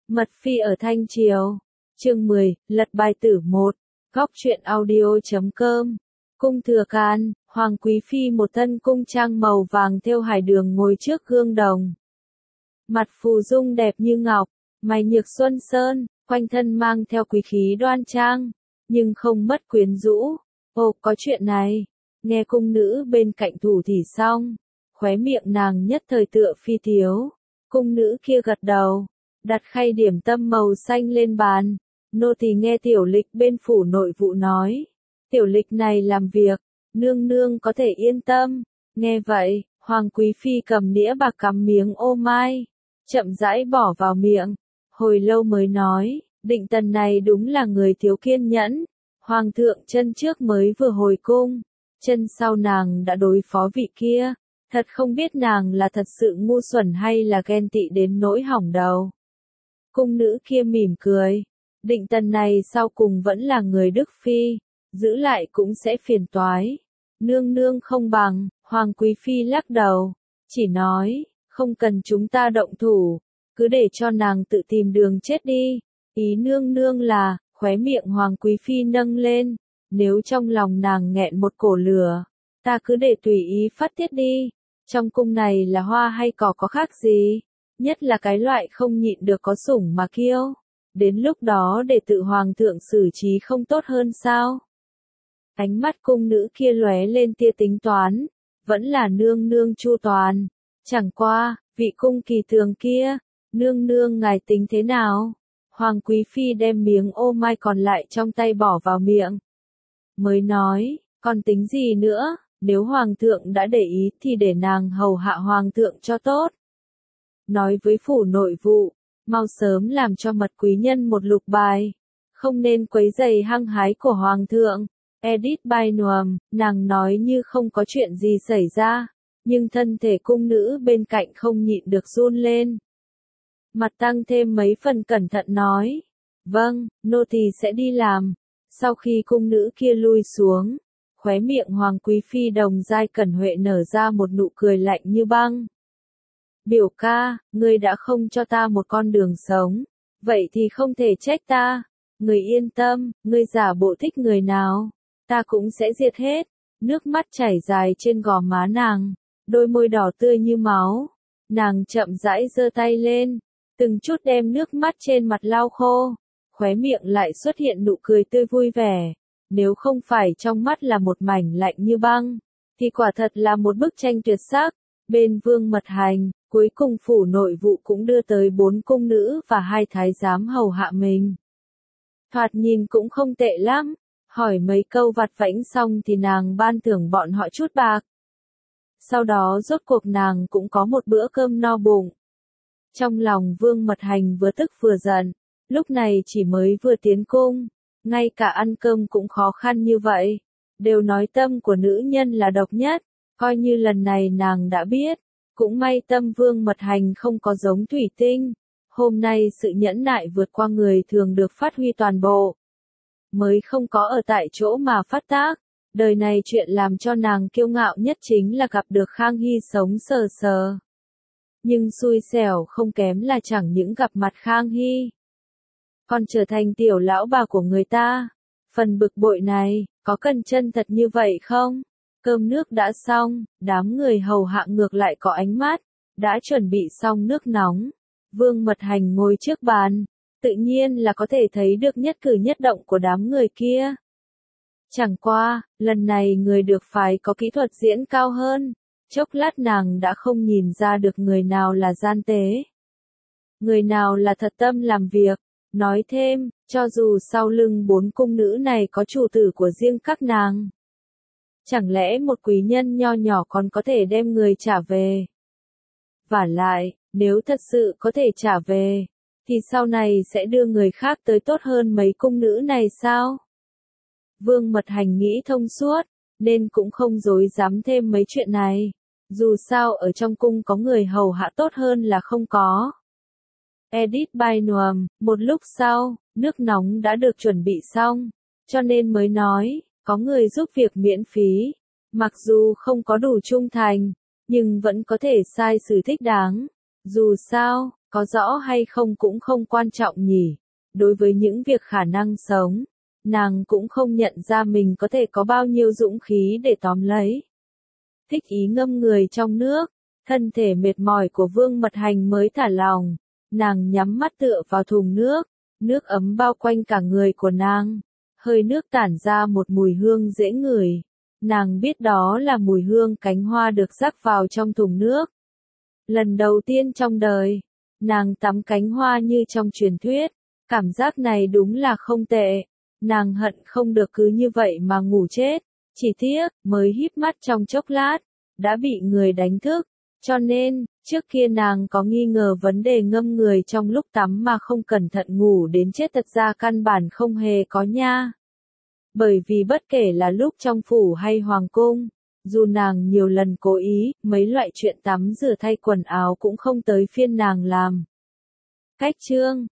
Mật phi ở Thanh Triều. Chương 10, lật bài tử 1. Góc truyện audio.com. Cung Thừa Can, Hoàng Quý Phi một thân cung trang màu vàng thêu hải đường ngồi trước gương đồng. Mặt phù dung đẹp như ngọc, mày nhược xuân sơn, quanh thân mang theo quý khí đoan trang, nhưng không mất quyến rũ. Ồ, có chuyện này. Nghe cung nữ bên cạnh thủ thỉ xong, khóe miệng nàng nhất thời tựa phi thiếu. Cung nữ kia gật đầu, đặt khay điểm tâm màu xanh lên bàn. Nô tỳ nghe tiểu lịch bên phủ nội vụ nói, tiểu lịch này làm việc, nương nương có thể yên tâm. Nghe vậy, Hoàng Quý Phi cầm nĩa bạc cắm miếng ô mai, chậm rãi bỏ vào miệng, hồi lâu mới nói, Định Tần này đúng là người thiếu kiên nhẫn. Hoàng thượng chân trước mới vừa hồi cung, chân sau nàng đã đối phó vị kia, thật không biết nàng là thật sự ngu xuẩn hay là ghen tị đến nỗi hỏng đầu. Cung nữ kia mỉm cười, Định Tần này sau cùng vẫn là người Đức Phi, giữ lại cũng sẽ phiền toái. Nương nương không bằng. Hoàng Quý Phi lắc đầu, chỉ nói, không cần chúng ta động thủ, cứ để cho nàng tự tìm đường chết đi. Ý nương nương là, khóe miệng Hoàng Quý Phi nâng lên, nếu trong lòng nàng nghẹn một cổ lửa, ta cứ để tùy ý phát tiết đi. Trong cung này là hoa hay cỏ có khác gì, nhất là cái loại không nhịn được có sủng mà kiêu. Đến lúc đó để tự hoàng thượng xử trí không tốt hơn sao? Ánh mắt cung nữ kia lóe lên tia tính toán, vẫn là nương nương chu toàn. Chẳng qua, vị cung kỳ thường kia, nương nương ngài tính thế nào? Hoàng Quý Phi đem miếng ô mai còn lại trong tay bỏ vào miệng. Mới nói, còn tính gì nữa, nếu hoàng thượng đã để ý thì để nàng hầu hạ hoàng thượng cho tốt. Nói với phủ nội vụ, mau sớm làm cho mật quý nhân một lục bài, không nên quấy rầy hăng hái của hoàng thượng. Edith Bynum, nàng nói như không có chuyện gì xảy ra, nhưng thân thể cung nữ bên cạnh không nhịn được run lên. Mặt tăng thêm mấy phần cẩn thận nói, vâng, nô tỳ sẽ đi làm. Sau khi cung nữ kia lui xuống, khóe miệng Hoàng Quý Phi đồng giai Cẩn Huệ nở ra một nụ cười lạnh như băng. Biểu ca, ngươi đã không cho ta một con đường sống, vậy thì không thể trách ta. Người yên tâm, ngươi giả bộ thích người nào, ta cũng sẽ diệt hết. Nước mắt chảy dài trên gò má nàng, đôi môi đỏ tươi như máu. Nàng chậm rãi giơ tay lên, từng chút đem nước mắt trên mặt lau khô, khóe miệng lại xuất hiện nụ cười tươi vui vẻ. Nếu không phải trong mắt là một mảnh lạnh như băng, thì quả thật là một bức tranh tuyệt sắc. Bên Vương Mật Hành, cuối cùng phủ nội vụ cũng đưa tới 4 cung nữ và 2 thái giám hầu hạ mình. Thoạt nhìn cũng không tệ lắm. Hỏi mấy câu vặt vãnh xong thì nàng ban thưởng bọn họ chút bạc. Sau đó rốt cuộc nàng cũng có một bữa cơm no bụng. Trong lòng Vương Mật Hành vừa tức vừa giận, lúc này chỉ mới vừa tiến cung, ngay cả ăn cơm cũng khó khăn như vậy. Đều nói tâm của nữ nhân là độc nhất, coi như lần này nàng đã biết, cũng may tâm Vương Mật Hành không có giống thủy tinh. Hôm nay sự nhẫn nại vượt qua người thường được phát huy toàn bộ. Mới không có ở tại chỗ mà phát tác. Đời này chuyện làm cho nàng kiêu ngạo nhất chính là gặp được Khang Hy sống sờ sờ. Nhưng xui xẻo không kém là chẳng những gặp mặt Khang Hy, còn trở thành tiểu lão bà của người ta. Phần bực bội này, có cần chân thật như vậy không? Cơm nước đã xong, đám người hầu hạ ngược lại có ánh mắt, đã chuẩn bị xong nước nóng. Vương Mật Hành ngồi trước bàn, tự nhiên là có thể thấy được nhất cử nhất động của đám người kia. Chẳng qua, lần này người được phái có kỹ thuật diễn cao hơn, chốc lát nàng đã không nhìn ra được người nào là gian tế, người nào là thật tâm làm việc. Nói thêm, cho dù sau lưng 4 cung nữ này có chủ tử của riêng các nàng, chẳng lẽ một quý nhân nho nhỏ còn có thể đem người trả về? Vả lại, nếu thật sự có thể trả về, thì sau này sẽ đưa người khác tới tốt hơn mấy cung nữ này sao? Vương Mật Hành nghĩ thông suốt, nên cũng không dối dám thêm mấy chuyện này. Dù sao ở trong cung có người hầu hạ tốt hơn là không có. Edith Bynum, một lúc sau, nước nóng đã được chuẩn bị xong, cho nên mới nói, có người giúp việc miễn phí. Mặc dù không có đủ trung thành, nhưng vẫn có thể sai xử thích đáng. Dù sao, có rõ hay không cũng không quan trọng nhỉ. Đối với những việc khả năng sống, nàng cũng không nhận ra mình có thể có bao nhiêu dũng khí để tóm lấy. Thích ý ngâm người trong nước, thân thể mệt mỏi của Vương Mật Hành mới thả lòng, nàng nhắm mắt tựa vào thùng nước, nước ấm bao quanh cả người của nàng, hơi nước tản ra một mùi hương dễ ngửi, nàng biết đó là mùi hương cánh hoa được rắc vào trong thùng nước. Lần đầu tiên trong đời, nàng tắm cánh hoa như trong truyền thuyết, cảm giác này đúng là không tệ, nàng hận không được cứ như vậy mà ngủ chết, chỉ tiếc, mới híp mắt trong chốc lát, đã bị người đánh thức, cho nên, trước kia nàng có nghi ngờ vấn đề ngâm người trong lúc tắm mà không cẩn thận ngủ đến chết thật ra căn bản không hề có nha. Bởi vì bất kể là lúc trong phủ hay hoàng cung, dù nàng nhiều lần cố ý, mấy loại chuyện tắm rửa thay quần áo cũng không tới phiên nàng làm. Cách chương